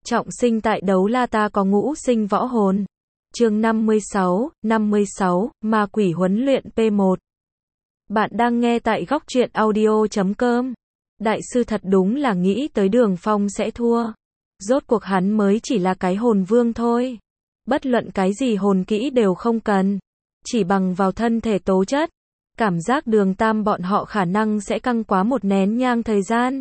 Trọng sinh tại Đấu La ta có ngũ sinh võ hồn. Chương 56, Ma quỷ huấn luyện P1. Bạn đang nghe tại góc truyện audio.com. Đại sư thật đúng là nghĩ tới Đường Phong sẽ thua. Rốt cuộc hắn mới chỉ là cái hồn vương thôi. Bất luận cái gì hồn kỹ đều không cần. Chỉ bằng vào thân thể tố chất. Cảm giác Đường Tam bọn họ khả năng sẽ căng quá một nén nhang thời gian.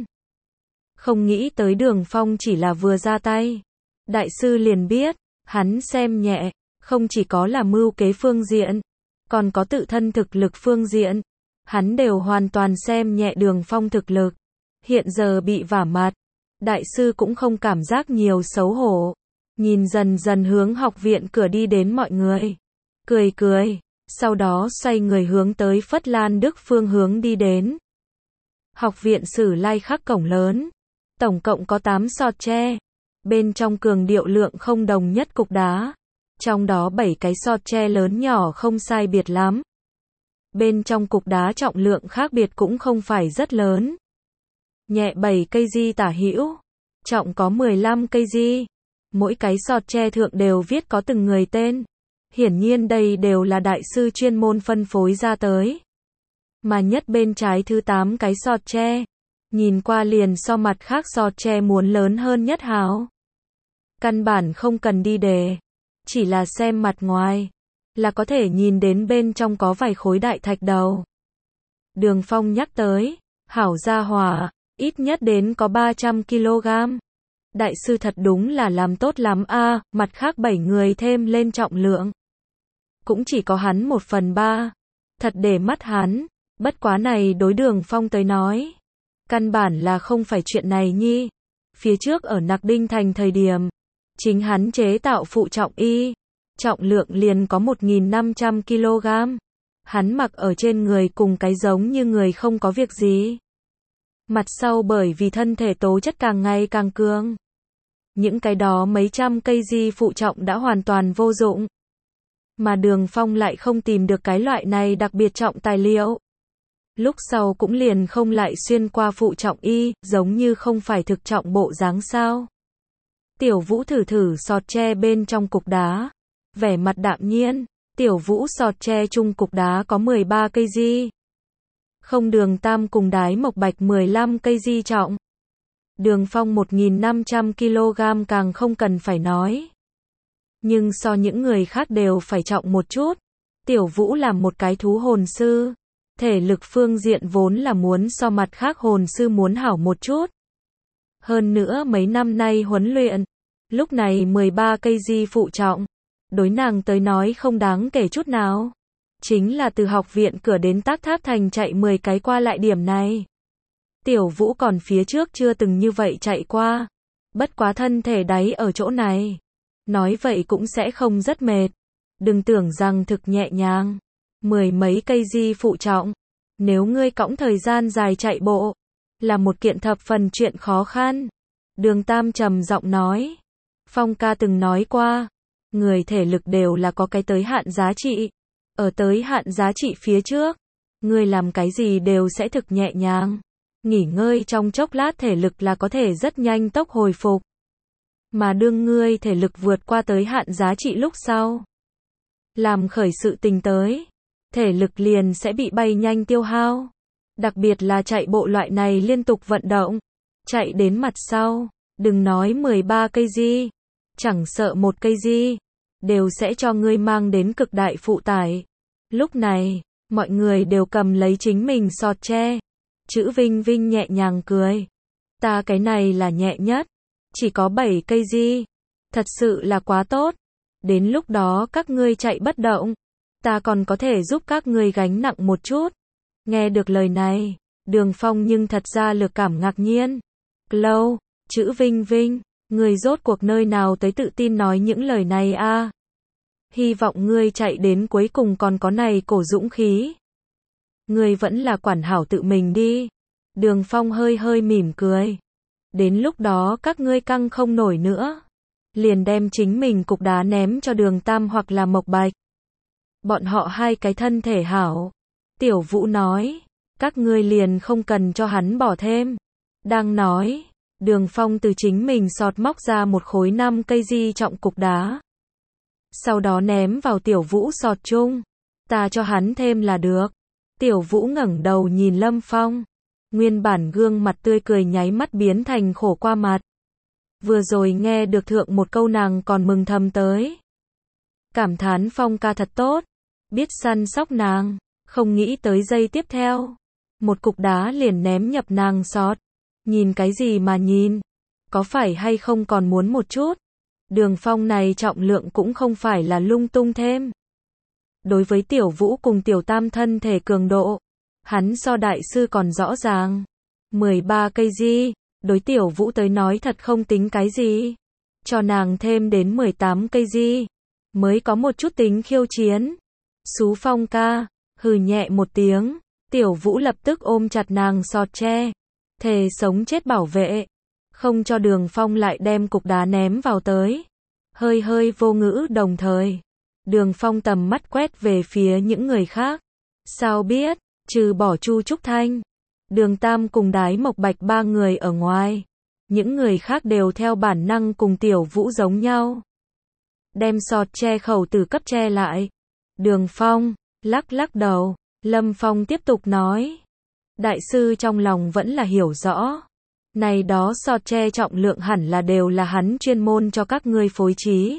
Không nghĩ tới Đường Phong chỉ là vừa ra tay. Đại sư liền biết, hắn xem nhẹ, không chỉ có là mưu kế phương diện, còn có tự thân thực lực phương diện. Hắn đều hoàn toàn xem nhẹ Đường Phong thực lực. Hiện giờ bị vả mặt, đại sư cũng không cảm giác nhiều xấu hổ. Nhìn dần dần hướng học viện cửa đi đến mọi người. Cười cười, sau đó xoay người hướng tới Phất Lan Đức phương hướng đi đến. Học viện Sử Lai Khắc cổng lớn. Tổng cộng có 8 sọt tre. Bên trong cường điệu lượng không đồng nhất cục đá. Trong đó 7 cái sọt tre lớn nhỏ không sai biệt lắm. Bên trong cục đá trọng lượng khác biệt cũng không phải rất lớn. Nhẹ 7 cây di tả hữu, trọng có 15 cây di. Mỗi cái sọt tre thượng đều viết có từng người tên. Hiển nhiên đây đều là đại sư chuyên môn phân phối ra tới. Mà nhất bên trái thứ 8 cái sọt tre, nhìn qua liền so mặt khác sọt tre muốn lớn hơn nhất hào. Căn bản không cần đi đề, chỉ là xem mặt ngoài, là có thể nhìn đến bên trong có vài khối đại thạch đầu. Đường Phong nhắc tới, hảo gia hỏa, ít nhất đến có 300 kg. Đại sư thật đúng là làm tốt lắm a, mặt khác 7 người thêm lên trọng lượng. Cũng chỉ có hắn 1/3. Thật để mắt hắn, bất quá này đối Đường Phong tới nói. Căn bản là không phải chuyện này nhi. Phía trước ở Nặc Đinh Thành thời điểm, chính hắn chế tạo phụ trọng y. Trọng lượng liền có 1.500 kg. Hắn mặc ở trên người cùng cái giống như người không có việc gì. Mặt sau bởi vì thân thể tố chất càng ngày càng cường. Những cái đó mấy trăm cây di phụ trọng đã hoàn toàn vô dụng. Mà Đường Phong lại không tìm được cái loại này đặc biệt trọng tài liệu. Lúc sau cũng liền không lại xuyên qua phụ trọng y, giống như không phải thực trọng bộ dáng sao. Tiểu Vũ thử sọt tre bên trong cục đá. Vẻ mặt đạm nhiên, Tiểu Vũ sọt tre chung cục đá có 13 cây di. Không Đường Tam cùng Đái Mộc Bạch 15 cây di trọng. Đường Phong 1.500 kg càng không cần phải nói. Nhưng so những người khác đều phải trọng một chút. Tiểu Vũ là một cái thú hồn sư. Thể lực phương diện vốn là muốn so mặt khác hồn sư muốn hảo một chút. Hơn nữa mấy năm nay huấn luyện, lúc này 13 cây di phụ trọng, đối nàng tới nói không đáng kể chút nào. Chính là từ học viện cửa đến Tác Tháp Thành chạy 10 cái qua lại điểm này. Tiểu Vũ còn phía trước chưa từng như vậy chạy qua. Bất quá thân thể đáy ở chỗ này. Nói vậy cũng sẽ không rất mệt. Đừng tưởng rằng thực nhẹ nhàng. 10 mấy cây di phụ trọng. Nếu ngươi cõng thời gian dài chạy bộ, là một kiện thập phần chuyện khó khăn. Đường Tam trầm giọng nói. Phong ca từng nói qua. Người thể lực đều là có cái tới hạn giá trị. Ở tới hạn giá trị phía trước, ngươi làm cái gì đều sẽ thực nhẹ nhàng. Nghỉ ngơi trong chốc lát thể lực là có thể rất nhanh tốc hồi phục. Mà đương ngươi thể lực vượt qua tới hạn giá trị lúc sau, làm khởi sự tình tới, thể lực liền sẽ bị bay nhanh tiêu hao. Đặc biệt là chạy bộ loại này liên tục vận động, chạy đến mặt sau, đừng nói 13 cây di, chẳng sợ 1 cây di, đều sẽ cho ngươi mang đến cực đại phụ tải. Lúc này, mọi người đều cầm lấy chính mình sọt tre. Chữ Vinh Vinh nhẹ nhàng cười. Ta cái này là nhẹ nhất. Chỉ có 7 cây di. Thật sự là quá tốt. Đến lúc đó các ngươi chạy bất động. Ta còn có thể giúp các ngươi gánh nặng một chút. Nghe được lời này, Đường Phong nhưng thật ra lực cảm ngạc nhiên. Lâu, chữ Vinh Vinh, ngươi rốt cuộc nơi nào tới tự tin nói những lời này a? Hy vọng ngươi chạy đến cuối cùng còn có này cổ dũng khí. Ngươi vẫn là quản hảo tự mình đi. Đường Phong hơi mỉm cười. Đến lúc đó các ngươi căng không nổi nữa. Liền đem chính mình cục đá ném cho Đường Tam hoặc là Mộc Bạch. Bọn họ hai cái thân thể hảo. Tiểu Vũ nói. Các ngươi liền không cần cho hắn bỏ thêm. Đang nói. Đường Phong từ chính mình sọt móc ra một khối 5 cây di trọng cục đá. Sau đó ném vào Tiểu Vũ sọt chung. Ta cho hắn thêm là được. Tiểu Vũ ngẩng đầu nhìn Lâm Phong. Nguyên bản gương mặt tươi cười nháy mắt biến thành khổ qua mặt. Vừa rồi nghe được thượng một câu nàng còn mừng thầm tới. Cảm thán Phong ca thật tốt. Biết săn sóc nàng. Không nghĩ tới giây tiếp theo. Một cục đá liền ném nhập nàng sọt. Nhìn cái gì mà nhìn? Có phải hay không còn muốn một chút? Đường Phong này trọng lượng cũng không phải là lung tung thêm. Đối với Tiểu Vũ cùng Tiểu Tam thân thể cường độ, hắn so đại sư còn rõ ràng. 13 cây di, đối Tiểu Vũ tới nói thật không tính cái gì. Cho nàng thêm đến 18 cây di, mới có một chút tính khiêu chiến. Xú Phong ca, hừ nhẹ một tiếng, Tiểu Vũ lập tức ôm chặt nàng sọt tre. Thề sống chết bảo vệ. Không cho Đường Phong lại đem cục đá ném vào tới. Hơi vô ngữ đồng thời. Đường Phong tầm mắt quét về phía những người khác. Sao biết, trừ bỏ Chu Trúc Thanh, Đường Tam cùng Đái Mộc Bạch 3 người ở ngoài. Những người khác đều theo bản năng cùng Tiểu Vũ giống nhau. Đem sọt che khẩu tử cấp che lại. Đường Phong, lắc đầu. Lâm Phong tiếp tục nói. Đại sư trong lòng vẫn là hiểu rõ. Này đó sọt tre trọng lượng hẳn là đều là hắn chuyên môn cho các ngươi phối trí.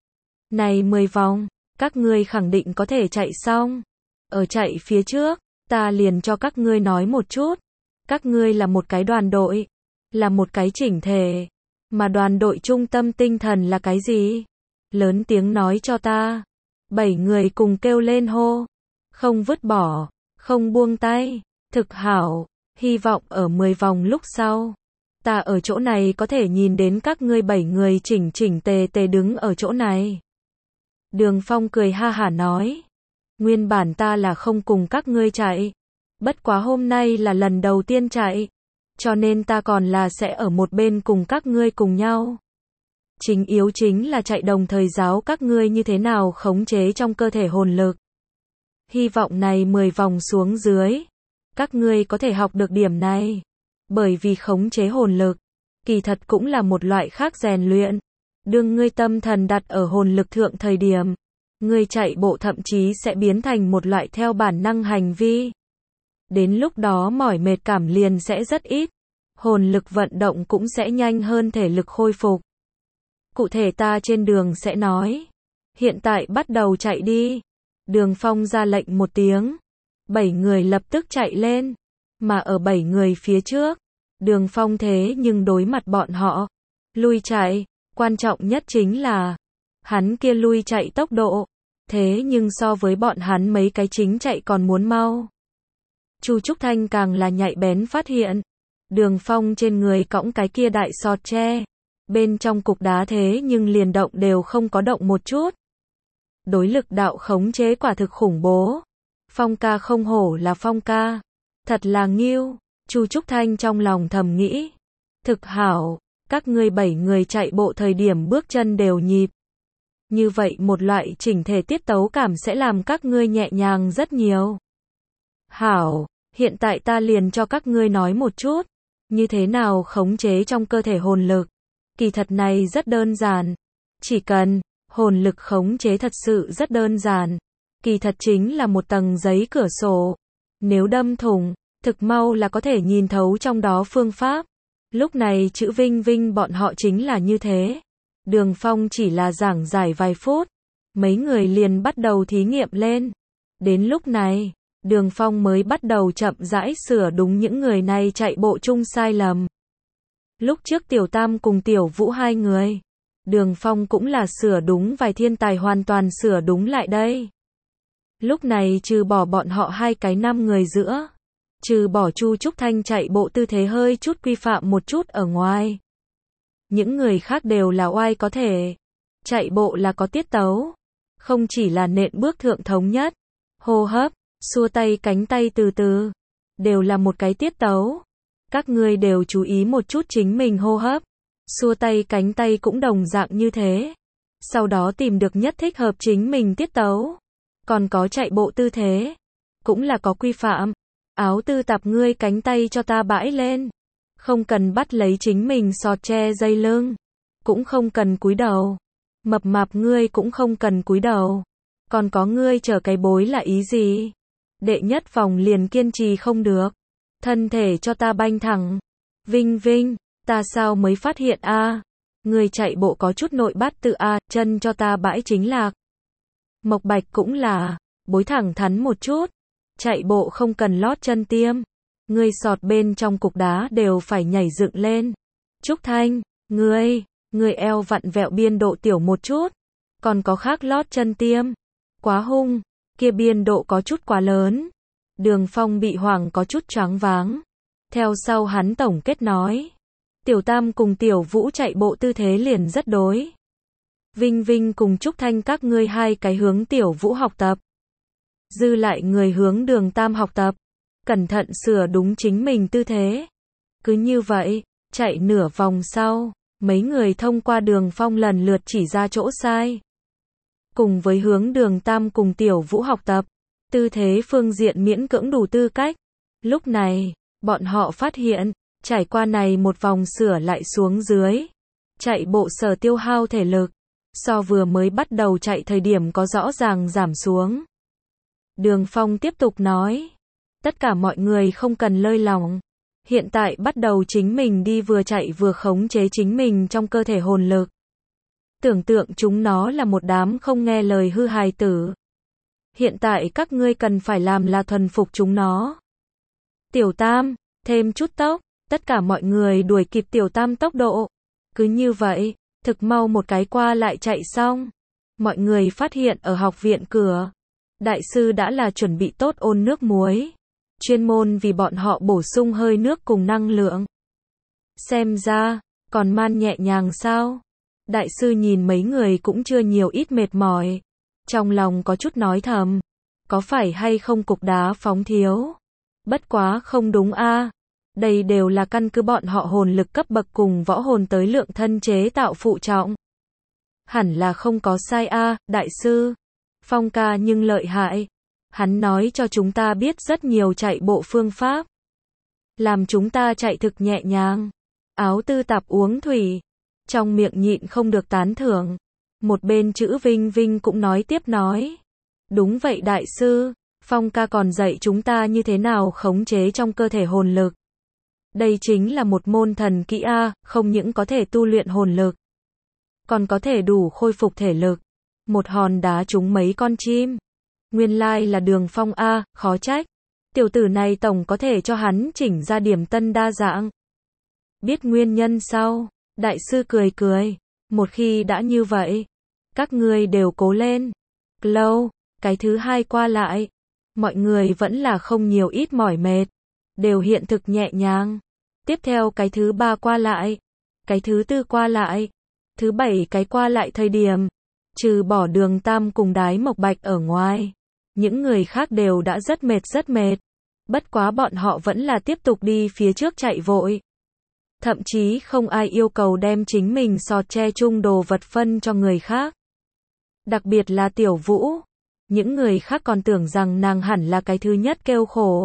Này 10 vòng, các ngươi khẳng định có thể chạy xong. Ở chạy phía trước, ta liền cho các ngươi nói một chút. Các ngươi là một cái đoàn đội, là một cái chỉnh thể. Mà đoàn đội trung tâm tinh thần là cái gì? Lớn tiếng nói cho ta. 7 người cùng kêu lên hô. Không vứt bỏ, không buông tay. Thực hảo, hy vọng ở 10 vòng lúc sau. Ta ở chỗ này có thể nhìn đến các ngươi 7 người chỉnh tề đứng ở chỗ này. Đường Phong cười ha hả nói. Nguyên bản ta là không cùng các ngươi chạy. Bất quá hôm nay là lần đầu tiên chạy. Cho nên ta còn là sẽ ở một bên cùng các ngươi cùng nhau. Chính yếu chính là chạy đồng thời giáo các ngươi như thế nào khống chế trong cơ thể hồn lực. Hy vọng này 10 vòng xuống dưới. Các ngươi có thể học được điểm này. Bởi vì khống chế hồn lực, kỳ thật cũng là một loại khác rèn luyện. Đương ngươi tâm thần đặt ở hồn lực thượng thời điểm, ngươi chạy bộ thậm chí sẽ biến thành một loại theo bản năng hành vi. Đến lúc đó mỏi mệt cảm liền sẽ rất ít. Hồn lực vận động cũng sẽ nhanh hơn thể lực khôi phục. Cụ thể ta trên đường sẽ nói. Hiện tại bắt đầu chạy đi. Đường Phong ra lệnh một tiếng. 7 người lập tức chạy lên. Mà ở 7 người phía trước, Đường Phong thế nhưng đối mặt bọn họ. Lui chạy, quan trọng nhất chính là hắn kia lui chạy tốc độ. Thế nhưng so với bọn hắn mấy cái chính chạy còn muốn mau. Chu Trúc Thanh càng là nhạy bén phát hiện. Đường Phong trên người cõng cái kia đại sọt tre. Bên trong cục đá thế nhưng liền động đều không có động một chút. Đối lực đạo khống chế quả thực khủng bố. Phong ca không hổ là Phong ca. Thật là nghiêu. Chu Trúc Thanh trong lòng thầm nghĩ. Thực hảo, các ngươi 7 người chạy bộ thời điểm bước chân đều nhịp. Như vậy một loại chỉnh thể tiết tấu cảm sẽ làm các ngươi nhẹ nhàng rất nhiều. Hảo, hiện tại ta liền cho các ngươi nói một chút. Như thế nào khống chế trong cơ thể hồn lực. Kỳ thật này rất đơn giản. Chỉ cần hồn lực khống chế thật sự rất đơn giản. Kỳ thật chính là một tầng giấy cửa sổ. Nếu đâm thủng, thực mau là có thể nhìn thấu trong đó phương pháp. Lúc này chữ Vinh Vinh bọn họ chính là như thế. Đường Phong chỉ là giảng giải vài phút. Mấy người liền bắt đầu thí nghiệm lên. Đến lúc này, Đường Phong mới bắt đầu chậm rãi sửa đúng những người này chạy bộ chung sai lầm. Lúc trước Tiểu Tam cùng Tiểu Vũ 2 người, Đường Phong cũng là sửa đúng vài thiên tài hoàn toàn sửa đúng lại đây. Lúc này trừ bỏ bọn họ 2 cái 5 người giữa, trừ bỏ Chu Trúc Thanh chạy bộ tư thế hơi chút quy phạm một chút ở ngoài. Những người khác đều là oai có thể. Chạy bộ là có tiết tấu. Không chỉ là nện bước thượng thống nhất. Hô hấp, xua tay cánh tay từ từ. Đều là một cái tiết tấu. Các ngươi đều chú ý một chút chính mình hô hấp. Xua tay cánh tay cũng đồng dạng như thế. Sau đó tìm được nhất thích hợp chính mình tiết tấu. Còn có chạy bộ tư thế. Cũng là có quy phạm. Áo tư tạp ngươi cánh tay cho ta bãi lên. Không cần bắt lấy chính mình sọt che dây lưng. Cũng không cần cúi đầu. Mập mạp ngươi cũng không cần cúi đầu. Còn có ngươi chở cái bối là ý gì? Đệ nhất vòng liền kiên trì không được. Thân thể cho ta banh thẳng. Vinh Vinh, ta sao mới phát hiện a? Ngươi chạy bộ có chút nội bát tự a, chân cho ta bãi chính lạc. Mộc Bạch cũng là, bối thẳng thắn một chút. Chạy bộ không cần lót chân tiêm. Ngươi sọt bên trong cục đá đều phải nhảy dựng lên. Trúc Thanh, ngươi eo vặn vẹo biên độ tiểu một chút. Còn có khác lót chân tiêm. Quá hung, kia biên độ có chút quá lớn. Đường Phong bị hoảng có chút choáng váng. Theo sau hắn tổng kết nói. Tiểu Tam cùng Tiểu Vũ chạy bộ tư thế liền rất đối. Vinh Vinh cùng Trúc Thanh các ngươi hai cái hướng Tiểu Vũ học tập. Dư lại người hướng Đường Tam học tập. Cẩn thận sửa đúng chính mình tư thế. Cứ như vậy, chạy nửa vòng sau, mấy người thông qua Đường Phong lần lượt chỉ ra chỗ sai. Cùng với hướng Đường Tam cùng Tiểu Vũ học tập, tư thế phương diện miễn cưỡng đủ tư cách. Lúc này, bọn họ phát hiện, trải qua này một vòng sửa lại xuống dưới. Chạy bộ sở tiêu hao thể lực, so vừa mới bắt đầu chạy thời điểm có rõ ràng giảm xuống. Đường Phong tiếp tục nói, tất cả mọi người không cần lơi lỏng. Hiện tại bắt đầu chính mình đi vừa chạy vừa khống chế chính mình trong cơ thể hồn lực. Tưởng tượng chúng nó là một đám không nghe lời hư hài tử. Hiện tại các ngươi cần phải làm là thuần phục chúng nó. Tiểu Tam, thêm chút tốc, tất cả mọi người đuổi kịp Tiểu Tam tốc độ. Cứ như vậy, thực mau một cái qua lại chạy xong. Mọi người phát hiện ở học viện cửa, đại sư đã là chuẩn bị tốt ôn nước muối. Chuyên môn vì bọn họ bổ sung hơi nước cùng năng lượng. Xem ra, còn man nhẹ nhàng sao? Đại sư nhìn mấy người cũng chưa nhiều ít mệt mỏi. Trong lòng có chút nói thầm. Có phải hay không cục đá phóng thiếu? Bất quá không đúng a. Đây đều là căn cứ bọn họ hồn lực cấp bậc cùng võ hồn tới lượng thân chế tạo phụ trọng. Hẳn là không có sai a, đại sư. Phong ca nhưng lợi hại. Hắn nói cho chúng ta biết rất nhiều chạy bộ phương pháp. Làm chúng ta chạy thực nhẹ nhàng. Áo tư tạp uống thủy. Trong miệng nhịn không được tán thưởng. Một bên chữ Vinh Vinh cũng nói tiếp nói. Đúng vậy đại sư. Phong ca còn dạy chúng ta như thế nào khống chế trong cơ thể hồn lực. Đây chính là một môn thần kỹ a, không những có thể tu luyện hồn lực. Còn có thể đủ khôi phục thể lực. Một hòn đá trúng mấy con chim. Nguyên lai là Đường Phong a, khó trách. Tiểu tử này tổng có thể cho hắn chỉnh ra điểm tân đa dạng. Biết nguyên nhân sau, đại sư cười cười. Một khi đã như vậy, các ngươi đều cố lên. Lâu, cái thứ hai qua lại. Mọi người vẫn là không nhiều ít mỏi mệt. Đều hiện thực nhẹ nhàng. Tiếp theo cái thứ ba qua lại. Cái thứ tư qua lại. Thứ bảy cái qua lại thời điểm. Trừ bỏ Đường Tam cùng Đái Mộc Bạch ở ngoài. Những người khác đều đã rất mệt. Bất quá bọn họ vẫn là tiếp tục đi phía trước chạy vội. Thậm chí không ai yêu cầu đem chính mình sọt che chung đồ vật phân cho người khác. Đặc biệt là Tiểu Vũ. Những người khác còn tưởng rằng nàng hẳn là cái thứ nhất kêu khổ.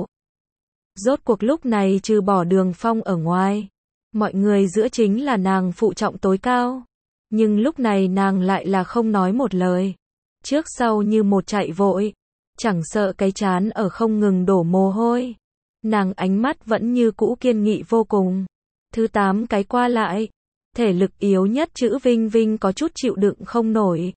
Rốt cuộc lúc này trừ bỏ Đường Phong ở ngoài. Mọi người giữa chính là nàng phụ trọng tối cao. Nhưng lúc này nàng lại là không nói một lời. Trước sau như một chạy vội. Chẳng sợ cái chán ở không ngừng đổ mồ hôi. Nàng ánh mắt vẫn như cũ kiên nghị vô cùng. Thứ 8 cái qua lại. Thể lực yếu nhất chữ Vinh Vinh có chút chịu đựng không nổi.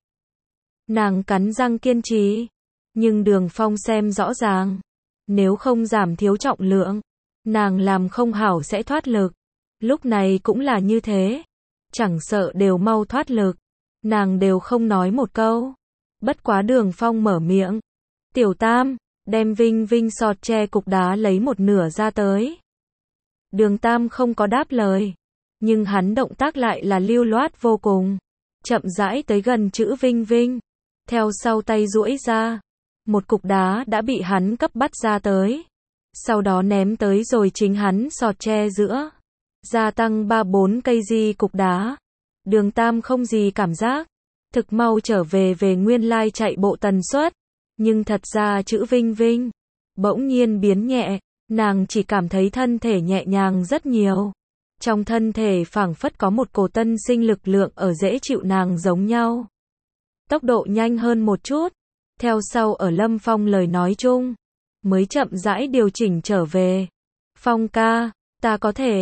Nàng cắn răng kiên trì. Nhưng Đường Phong xem rõ ràng. Nếu không giảm thiếu trọng lượng, nàng làm không hảo sẽ thoát lực. Lúc này cũng là như thế. Chẳng sợ đều mau thoát lực. Nàng đều không nói một câu. Bất quá Đường Phong mở miệng. Tiểu Tam, đem Vinh Vinh sọt che cục đá lấy một nửa ra tới. Đường Tam không có đáp lời. Nhưng hắn động tác lại là lưu loát vô cùng. Chậm rãi tới gần chữ Vinh Vinh. Theo sau tay duỗi ra. Một cục đá đã bị hắn cấp bắt ra tới. Sau đó ném tới rồi chính hắn sọt che giữa. Gia tăng 3-4 cây di cục đá. Đường Tam không gì cảm giác. Thực mau trở về nguyên lai chạy bộ tần suất. Nhưng thật ra chữ Vinh Vinh bỗng nhiên biến nhẹ. Nàng chỉ cảm thấy thân thể nhẹ nhàng rất nhiều. Trong thân thể phảng phất có một cổ tân sinh lực lượng ở dễ chịu nàng giống nhau. Tốc độ nhanh hơn một chút, theo sau ở Lâm Phong lời nói chung, mới chậm rãi điều chỉnh trở về. Phong ca, ta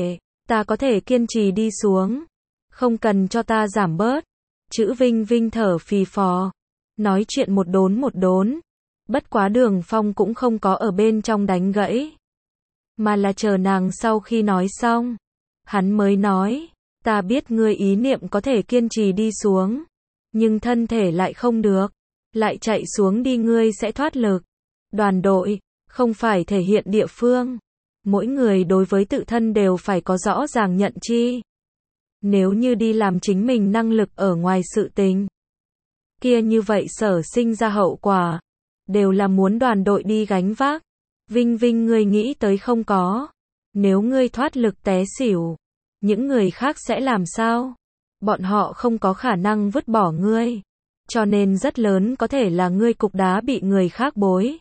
có thể kiên trì đi xuống, không cần cho ta giảm bớt. Chữ Vinh Vinh thở phì phò, nói chuyện một đốn, bất quá Đường Phong cũng không có ở bên trong đánh gãy, mà là chờ nàng sau khi nói xong, hắn mới nói, ta biết ngươi ý niệm có thể kiên trì đi xuống, nhưng thân thể lại không được, lại chạy xuống đi ngươi sẽ thoát lực. Đoàn đội, không phải thể hiện địa phương, mỗi người đối với tự thân đều phải có rõ ràng nhận chi. Nếu như đi làm chính mình năng lực ở ngoài sự tình, kia như vậy sở sinh ra hậu quả, đều là muốn đoàn đội đi gánh vác. Vinh Vinh ngươi nghĩ tới không có, nếu ngươi thoát lực té xỉu, những người khác sẽ làm sao? Bọn họ không có khả năng vứt bỏ ngươi, cho nên rất lớn có thể là ngươi cục đá bị người khác bối.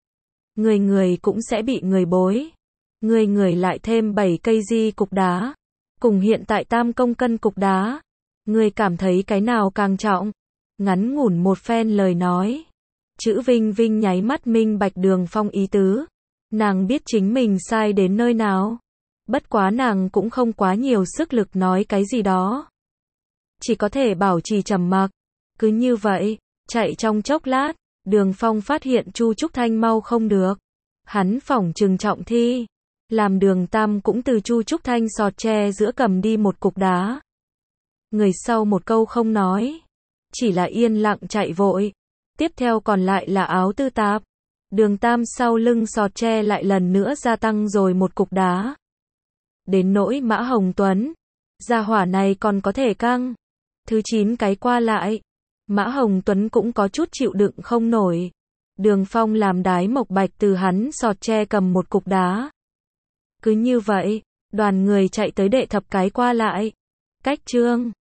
Người cũng sẽ bị người bối. Người lại thêm 7 cây di cục đá, cùng hiện tại tam công cân cục đá. Ngươi cảm thấy cái nào càng trọng? Ngắn ngủn một phen lời nói. Chữ Vinh Vinh nháy mắt minh bạch Đường Phong ý tứ. Nàng biết chính mình sai đến nơi nào. Bất quá nàng cũng không quá nhiều sức lực nói cái gì đó. Chỉ có thể bảo trì trầm mặc. Cứ như vậy, chạy trong chốc lát, Đường Phong phát hiện Chu Trúc Thanh mau không được. Hắn phỏng chừng trọng thi. Làm Đường Tam cũng từ Chu Trúc Thanh sọt tre giữa cầm đi một cục đá. Người sau một câu không nói. Chỉ là yên lặng chạy vội. Tiếp theo còn lại là áo tư tạp. Đường Tam sau lưng sọt tre lại lần nữa gia tăng rồi một cục đá. Đến nỗi Mã Hồng Tuấn. Gia hỏa này còn có thể căng. Thứ 9 cái qua lại. Mã Hồng Tuấn cũng có chút chịu đựng không nổi. Đường Phong làm đái mộc bạch từ hắn sọt tre cầm một cục đá. Cứ như vậy, đoàn người chạy tới đệ thập cái qua lại. Cách chương